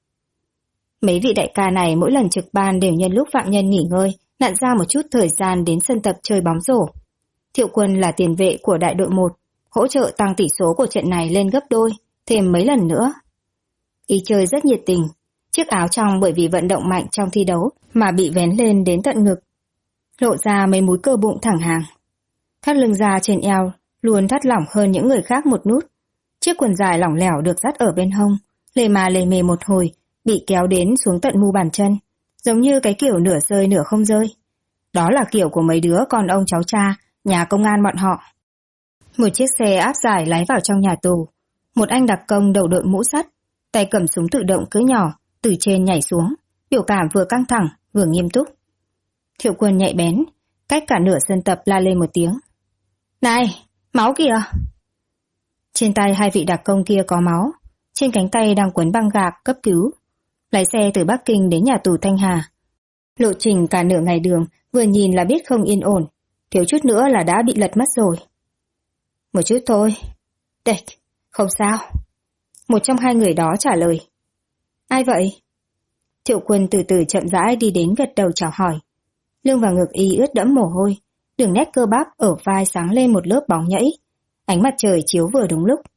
Mấy vị đại ca này mỗi lần trực ban đều nhân lúc phạm nhân nghỉ ngơi, nặn ra một chút thời gian đến sân tập chơi bóng rổ. Thiệu Quân là tiền vệ của đại đội 1, hỗ trợ tăng tỷ số của trận này lên gấp đôi, thêm mấy lần nữa. Y chơi rất nhiệt tình, chiếc áo trong bởi vì vận động mạnh trong thi đấu mà bị vén lên đến tận ngực, lộ ra mấy múi cơ bụng thẳng hàng. Thắt lưng da trên eo luôn thắt lỏng hơn những người khác một nút. Chiếc quần dài lỏng lẻo được dắt ở bên hông, lề mà lề mề một hồi, bị kéo đến xuống tận mu bàn chân, giống như cái kiểu nửa rơi nửa không rơi. Đó là kiểu của mấy đứa con ông cháu cha, nhà công an bọn họ. Một chiếc xe áp giải lái vào trong nhà tù. Một anh đặc công đầu đội mũ sắt, tay cầm súng tự động cỡ nhỏ, từ trên nhảy xuống, biểu cảm vừa căng thẳng, vừa nghiêm túc. Thiệu Quân nhạy bén, cách cả nửa sân tập la lên một tiếng. Này, máu kìa! Trên tay hai vị đặc công kia có máu, trên cánh tay đang quấn băng gạc cấp cứu. Lái xe từ Bắc Kinh đến nhà tù Thanh Hà. Lộ trình cả nửa ngày đường, vừa nhìn là biết không yên ổn, thiếu chút nữa là đã bị lật mất rồi. Một chút thôi. Đệch, không sao. Một trong hai người đó trả lời. Ai vậy? Thiệu Quân từ từ chậm rãi đi đến gật đầu chào hỏi. Lưng và ngực y ướt đẫm mồ hôi, đường nét cơ bắp ở vai sáng lên một lớp bóng nhẫy. Ánh mặt trời chiếu vừa đúng lúc.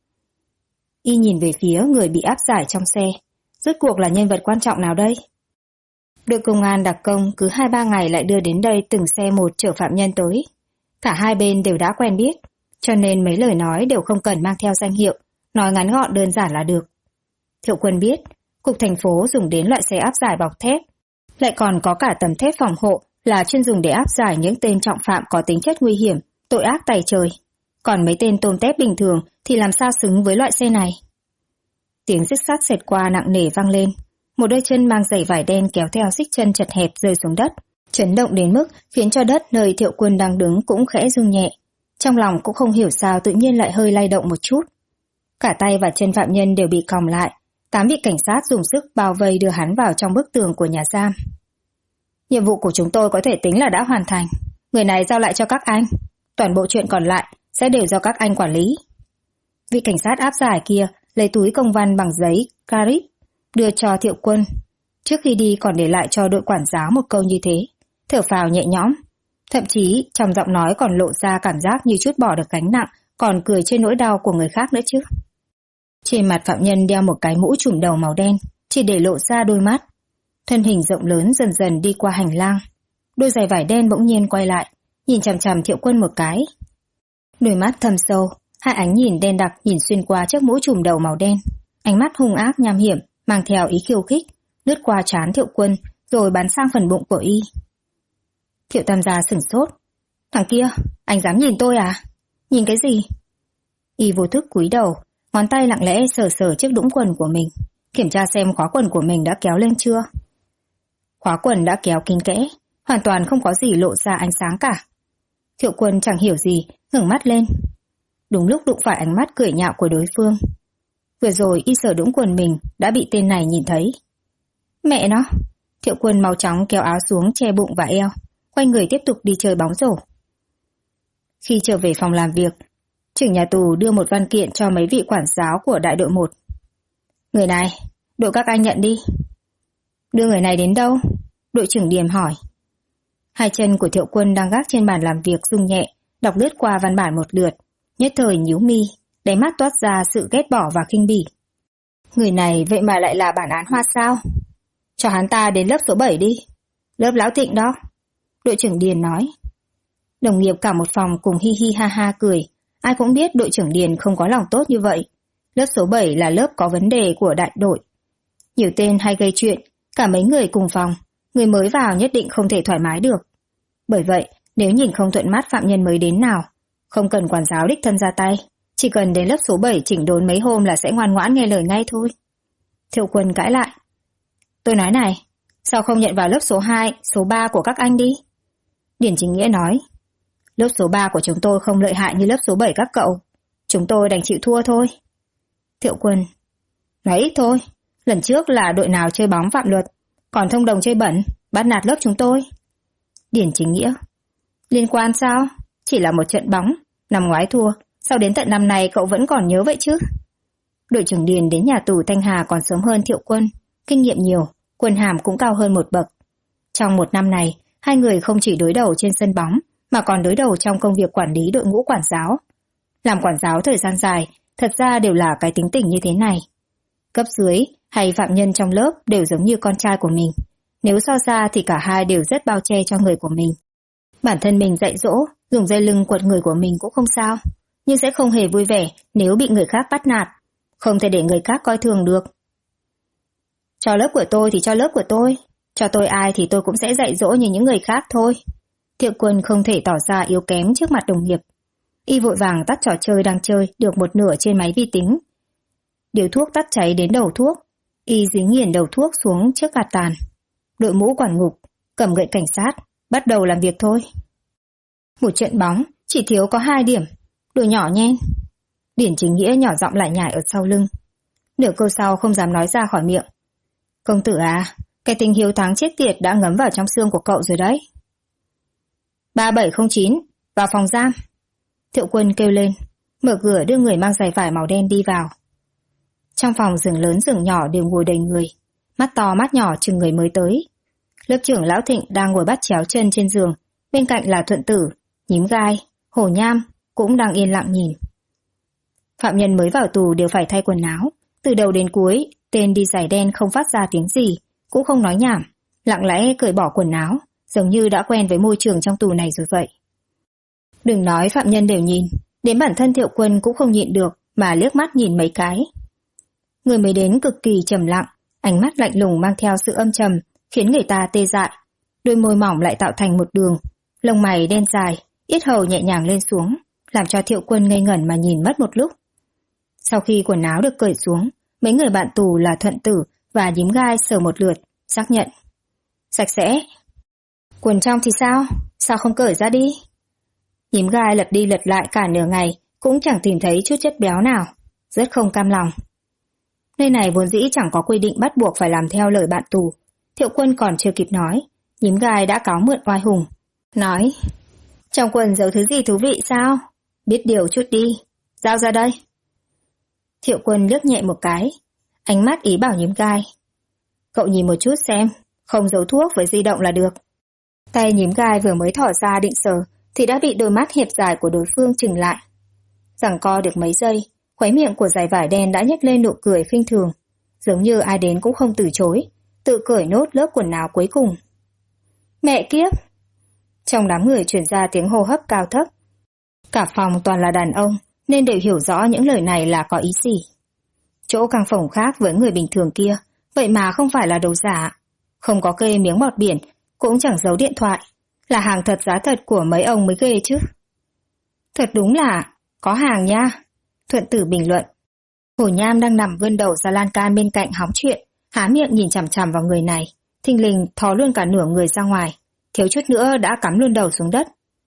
Y nhìn về phía người bị áp giải trong xe. Rốt cuộc là nhân vật quan trọng nào đây? Đội công an đặc công cứ 2-3 ngày lại đưa đến đây từng xe một chở phạm nhân tới. Cả hai bên đều đã quen biết, cho nên mấy lời nói đều không cần mang theo danh hiệu, nói ngắn gọn đơn giản là được. Thiệu Quân biết, cục thành phố dùng đến loại xe áp giải bọc thép, lại còn có cả tấm thép phòng hộ là chuyên dùng để áp giải những tên trọng phạm có tính chất nguy hiểm, tội ác tày trời. Còn mấy tên tôm tép bình thường thì làm sao xứng với loại xe này? Tiếng xích sắt xẹt qua nặng nề vang lên. Một đôi chân mang giày vải đen kéo theo xích chân chật hẹp rơi xuống đất, chấn động đến mức khiến cho đất nơi Thiệu Quân đang đứng cũng khẽ rung nhẹ. Trong lòng cũng không hiểu sao tự nhiên lại hơi lay động một chút. Cả tay và chân phạm nhân đều bị còng lại. 8 vị cảnh sát dùng sức bao vây đưa hắn vào trong bức tường của nhà giam. Nhiệm vụ của chúng tôi có thể tính là đã hoàn thành. Người này giao lại cho các anh. Toàn bộ chuyện còn lại sẽ đều do các anh quản lý. Vị cảnh sát áp giải kia lấy túi công văn bằng giấy Carib đưa cho Thiệu Quân. Trước khi đi còn để lại cho đội quản giáo một câu như thế, thở phào nhẹ nhõm. Thậm chí trong giọng nói còn lộ ra cảm giác như trút bỏ được gánh nặng, còn cười trên nỗi đau của người khác nữa chứ. Trên mặt phạm nhân đeo một cái mũ trùm đầu màu đen, chỉ để lộ ra đôi mắt. Thân hình rộng lớn dần dần đi qua hành lang. Đôi giày vải đen bỗng nhiên quay lại, nhìn chằm chằm Thiệu Quân một cái. Đôi mắt thâm sâu, hai ánh nhìn đen đặc nhìn xuyên qua chiếc mũ trùm đầu màu đen. Ánh mắt hung ác nham hiểm, mang theo ý khiêu khích, lướt qua trán Thiệu Quân, rồi bắn sang phần bụng của y. Thiệu Tam gia sửng sốt. Thằng kia, anh dám nhìn tôi à? Nhìn cái gì? Y vô thức cúi đầu, ngón tay lặng lẽ sờ sờ chiếc đũng quần của mình, kiểm tra xem khóa quần của mình đã kéo lên chưa. Khóa quần đã kéo kín kẽ, hoàn toàn không có gì lộ ra ánh sáng cả. Thiệu Quân chẳng hiểu gì, ngẩng mắt lên. Đúng lúc đụng phải ánh mắt cười nhạo của đối phương. Vừa rồi y sờ đũng quần mình đã bị tên này nhìn thấy. Mẹ nó! Thiệu Quân mau chóng kéo áo xuống che bụng và eo, quay người tiếp tục đi chơi bóng rổ. Khi trở về phòng làm việc, trưởng nhà tù đưa một văn kiện cho mấy vị quản giáo của đại đội 1. Người này, đội các anh nhận đi. Đưa người này đến đâu? Đội trưởng Điềm hỏi. Hai chân của Thiệu Quân đang gác trên bàn làm việc rung nhẹ, đọc lướt qua văn bản một lượt, nhất thời nhíu mi, đáy mắt toát ra sự ghét bỏ và khinh bỉ. Người này vậy mà lại là bản án Hoa sao? Cho hắn ta đến lớp số 7 đi. Lớp Lão Thịnh đó. Đội trưởng Điền nói. Đồng nghiệp cả một phòng cùng hi hi ha ha cười. Ai cũng biết đội trưởng Điền không có lòng tốt như vậy. Lớp số 7 là lớp có vấn đề của đại đội. Nhiều tên hay gây chuyện, cả mấy người cùng phòng. Người mới vào nhất định không thể thoải mái được. Bởi vậy, nếu nhìn không thuận mắt phạm nhân mới đến nào, không cần quản giáo đích thân ra tay. Chỉ cần đến lớp số 7 chỉnh đốn mấy hôm là sẽ ngoan ngoãn nghe lời ngay thôi. Thiệu Quân cãi lại. Tôi nói này, sao không nhận vào lớp số 2, số 3 của các anh đi? Điển Chính Nghĩa nói. Lớp số 3 của chúng tôi không lợi hại như lớp số 7 các cậu. Chúng tôi đành chịu thua thôi. Thiệu Quân. Nói ít thôi, lần trước là đội nào chơi bóng phạm luật, còn thông đồng chơi bẩn, bắt nạt lớp chúng tôi. Điển Chính Nghĩa. Liên quan sao? Chỉ là một trận bóng, năm ngoái thua, sao đến tận năm nay cậu vẫn còn nhớ vậy chứ? Đội trưởng Điền đến nhà tù Thanh Hà còn sớm hơn Thiệu Quân, kinh nghiệm nhiều, quân hàm cũng cao hơn một bậc. Trong một năm này, hai người không chỉ đối đầu trên sân bóng, mà còn đối đầu trong công việc quản lý đội ngũ quản giáo. Làm quản giáo thời gian dài, thật ra đều là cái tính tình như thế này. Cấp dưới hay phạm nhân trong lớp đều giống như con trai của mình. Nếu so ra thì cả hai đều rất bao che cho người của mình. Bản thân mình dạy dỗ, dùng dây lưng quật người của mình cũng không sao, nhưng sẽ không hề vui vẻ nếu bị người khác bắt nạt. Không thể để người khác coi thường được. Cho lớp của tôi thì cho lớp của tôi. Cho tôi ai thì tôi cũng sẽ dạy dỗ như những người khác thôi. Thiệu Quân không thể tỏ ra yếu kém trước mặt đồng nghiệp. Y vội vàng tắt trò chơi đang chơi được một nửa trên máy vi tính. Điều thuốc tắt cháy đến đầu thuốc. Y dính nghiền đầu thuốc xuống trước gạt tàn. Đội mũ quản ngục, cầm gậy cảnh sát, bắt đầu làm việc thôi. Một trận bóng, chỉ thiếu có 2 điểm. Đồ nhỏ nhen. Điển Chính Nghĩa nhỏ giọng lại nhải ở sau lưng. Nửa câu sau không dám nói ra khỏi miệng. Công tử à, cái tình hiếu thắng chết tiệt đã ngấm vào trong xương của cậu rồi đấy. 3709, vào phòng giam. Thiệu Quân kêu lên, mở cửa đưa người mang giày vải màu đen đi vào. Trong phòng giường lớn giường nhỏ đều ngồi đầy người, mắt to mắt nhỏ chừng người mới tới. Lớp trưởng Lão Thịnh đang ngồi bắt chéo chân trên giường, bên cạnh là Thuận Tử, Nhím Gai, Hổ Nham cũng đang yên lặng nhìn. Phạm nhân mới vào tù đều phải thay quần áo, từ đầu đến cuối, tên đi giày đen không phát ra tiếng gì, cũng không nói nhảm, lặng lẽ cởi bỏ quần áo, giống như đã quen với môi trường trong tù này rồi vậy. Đừng nói phạm nhân đều nhìn, đến bản thân Thiệu Quân cũng không nhịn được mà liếc mắt nhìn mấy cái. Người mới đến cực kỳ trầm lặng, ánh mắt lạnh lùng mang theo sự âm trầm, khiến người ta tê dại. Đôi môi mỏng lại tạo thành một đường, lông mày đen dài, yết hầu nhẹ nhàng lên xuống, làm cho Thiệu Quân ngây ngẩn mà nhìn mất một lúc. Sau khi quần áo được cởi xuống, mấy người bạn tù là Thuận Tử và Nhím Gai sờ một lượt, xác nhận. Sạch sẽ. Quần trong thì sao? Sao không cởi ra đi? Nhím Gai lật đi lật lại cả nửa ngày, cũng chẳng tìm thấy chút chất béo nào, rất không cam lòng. Nơi này vốn dĩ chẳng có quy định bắt buộc phải làm theo lời bạn tù. Thiệu Quân còn chưa kịp nói, Nhím Gai đã cáo mượn oai hùng. Nói, trong quần giấu thứ gì thú vị sao? Biết điều chút đi, giao ra đây. Thiệu Quân liếc nhẹ một cái, ánh mắt ý bảo Nhím Gai. Cậu nhìn một chút xem, không giấu thuốc với di động là được. Tay Nhím Gai vừa mới thỏ ra định sờ thì đã bị đôi mắt hiệp dài của đối phương chừng lại. Giằng co được mấy giây, khóe miệng của dải vải đen đã nhếch lên nụ cười khinh thường, giống như ai đến cũng không từ chối, tự cởi nốt lớp quần áo cuối cùng. Mẹ kiếp! Trong đám người truyền ra tiếng hô hấp cao thấp. Cả phòng toàn là đàn ông nên đều hiểu rõ những lời này là có ý gì. Chỗ căn phòng khác với người bình thường kia, vậy mà không phải là đồ giả, không có kê miếng bọt biển, cũng chẳng giấu điện thoại, là hàng thật giá thật của mấy ông mới ghê chứ. Thật đúng là có hàng nha. Thuận Tử bình luận. Hổ Nham đang nằm vươn đầu ra lan can bên cạnh hóng chuyện, há miệng nhìn chằm chằm vào người này, thình lình thò luôn cả nửa người ra ngoài, thiếu chút nữa đã cắm luôn đầu xuống đất.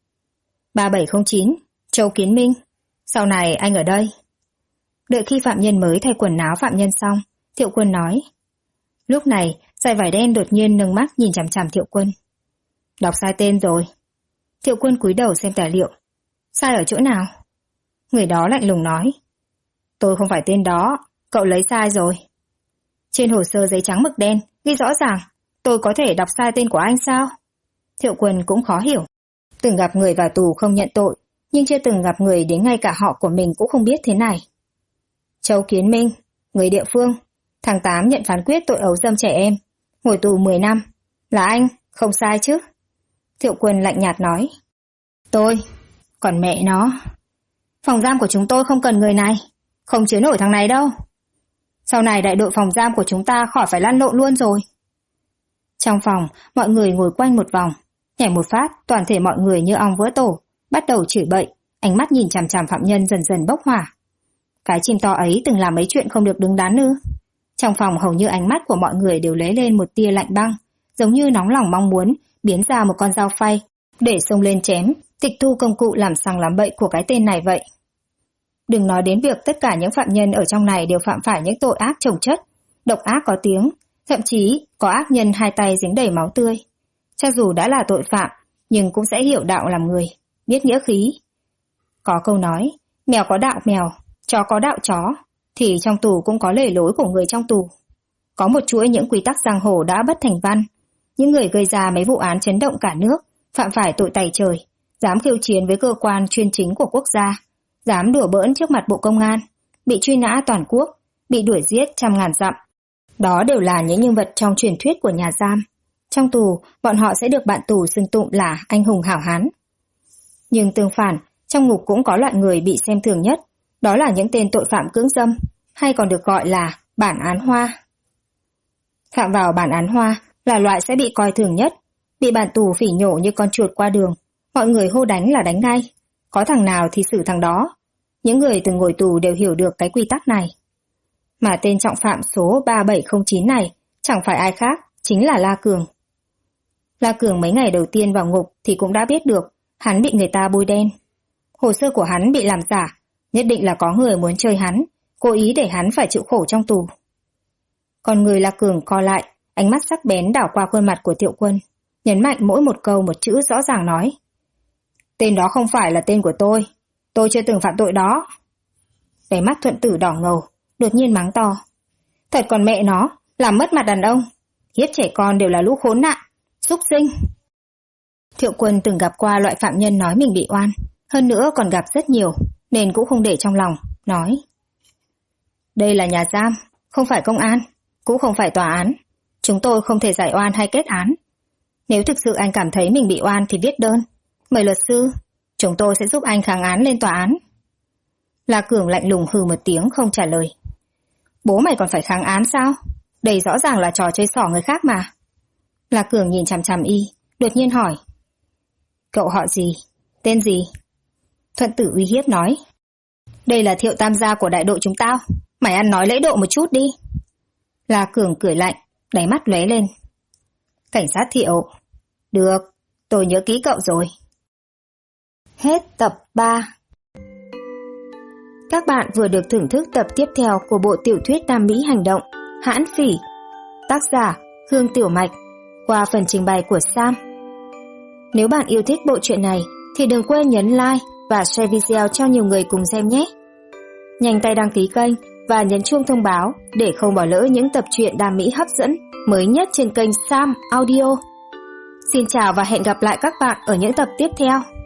3709, Châu Kiến Minh, sau này anh ở đây. Đợi khi phạm nhân mới thay quần áo phạm nhân xong, Thiệu Quân nói. Lúc này, dải vải đen đột nhiên nâng mắt nhìn chằm chằm Thiệu Quân. Đọc sai tên rồi. Thiệu Quân cúi đầu xem tài liệu. Sai ở chỗ nào? Người đó lạnh lùng nói. Tôi không phải tên đó, cậu lấy sai rồi. Trên hồ sơ giấy trắng mực đen, ghi rõ ràng, tôi có thể đọc sai tên của anh sao? Thiệu Quân cũng khó hiểu. Từng gặp người vào tù không nhận tội, nhưng chưa từng gặp người đến ngay cả họ của mình cũng không biết thế này. Châu Kiến Minh, người địa phương, tháng 8 nhận phán quyết tội ấu dâm trẻ em, ngồi tù 10 năm. Là anh, không sai chứ? Thiệu Quân lạnh nhạt nói. Tôi, còn mẹ nó. Phòng giam của chúng tôi không cần người này, không chứa nổi thằng này đâu. Sau này đại đội phòng giam của chúng ta khỏi phải lăn lộn luôn rồi. Trong phòng, mọi người ngồi quanh một vòng, nhảy một phát, toàn thể mọi người như ong vỡ tổ, bắt đầu chửi bậy, ánh mắt nhìn chằm chằm phạm nhân dần dần bốc hỏa. Cái chim to ấy từng làm mấy chuyện không được đứng đắn ư? Trong phòng hầu như ánh mắt của mọi người đều lóe lên một tia lạnh băng, giống như nóng lòng mong muốn biến ra một con dao phay để xông lên chém, tịch thu công cụ làm sằng làm bậy của cái tên này vậy. Đừng nói đến việc tất cả những phạm nhân ở trong này đều phạm phải những tội ác chồng chất, độc ác có tiếng, thậm chí có ác nhân hai tay dính đầy máu tươi. Cho dù đã là tội phạm, nhưng cũng sẽ hiểu đạo làm người, biết nghĩa khí. Có câu nói, mèo có đạo mèo, chó có đạo chó, thì trong tù cũng có lề lối của người trong tù. Có một chuỗi những quy tắc giang hồ đã bất thành văn. Những người gây ra mấy vụ án chấn động cả nước, phạm phải tội tày trời, dám khiêu chiến với cơ quan chuyên chính của quốc gia, dám đùa bỡn trước mặt Bộ Công an, bị truy nã toàn quốc, bị đuổi giết trăm ngàn dặm. Đó đều là những nhân vật trong truyền thuyết của nhà giam. Trong tù, bọn họ sẽ được bạn tù xưng tụng là anh hùng hảo hán. Nhưng tương phản, trong ngục cũng có loại người bị xem thường nhất, đó là những tên tội phạm cưỡng dâm, hay còn được gọi là bản án hoa. Phạm vào bản án hoa là loại sẽ bị coi thường nhất, bị bạn tù phỉ nhổ như con chuột qua đường, mọi người hô đánh là đánh ngay, có thằng nào thì xử thằng đó. Những người từng ngồi tù đều hiểu được cái quy tắc này. Mà tên trọng phạm số 3709 này chẳng phải ai khác, chính là La Cường. La Cường mấy ngày đầu tiên vào ngục thì cũng đã biết được hắn bị người ta bôi đen. Hồ sơ của hắn bị làm giả, nhất định là có người muốn chơi hắn, cố ý để hắn phải chịu khổ trong tù. Còn người La Cường co lại, ánh mắt sắc bén đảo qua khuôn mặt của Thiệu Quân, nhấn mạnh mỗi một câu một chữ rõ ràng nói. Tên đó không phải là tên của tôi chưa từng phạm tội đó. Vẻ mắt Thuận Tử đỏ ngầu, đột nhiên mắng to. Thật còn mẹ nó, làm mất mặt đàn ông, hiếp trẻ con đều là lũ khốn nạn, súc sinh. Thiệu Quân từng gặp qua loại phạm nhân nói mình bị oan, hơn nữa còn gặp rất nhiều, nên cũng không để trong lòng, nói. Đây là nhà giam, không phải công an, cũng không phải tòa án. Chúng tôi không thể giải oan hay kết án. Nếu thực sự anh cảm thấy mình bị oan thì viết đơn. Mời luật sư, chúng tôi sẽ giúp anh kháng án lên tòa án. La Cường lạnh lùng hừ một tiếng không trả lời. Bố mày còn phải kháng án sao? Đây rõ ràng là trò chơi xỏ người khác mà. La Cường nhìn chằm chằm y, đột nhiên hỏi. Cậu họ gì? Tên gì? Thuận Tử uy hiếp nói. Đây là Thiệu tam gia của đại đội chúng tao. Mày ăn nói lễ độ một chút đi. La Cường cười lạnh, đáy mắt lóe lên. Cảnh sát Thiệu. Được, tôi nhớ kỹ cậu rồi. Hết tập 3. Các bạn vừa được thưởng thức tập tiếp theo của bộ tiểu thuyết Nam Mỹ hành động Hãn Phỉ, tác giả Hương Tiểu Mạch, qua phần trình bày của Sam. Nếu bạn yêu thích bộ truyện này thì đừng quên nhấn like và share video cho nhiều người cùng xem nhé. Nhanh tay đăng ký kênh và nhấn chuông thông báo để không bỏ lỡ những tập truyện đam mỹ hấp dẫn mới nhất trên kênh Sam Audio. Xin chào và hẹn gặp lại các bạn ở những tập tiếp theo.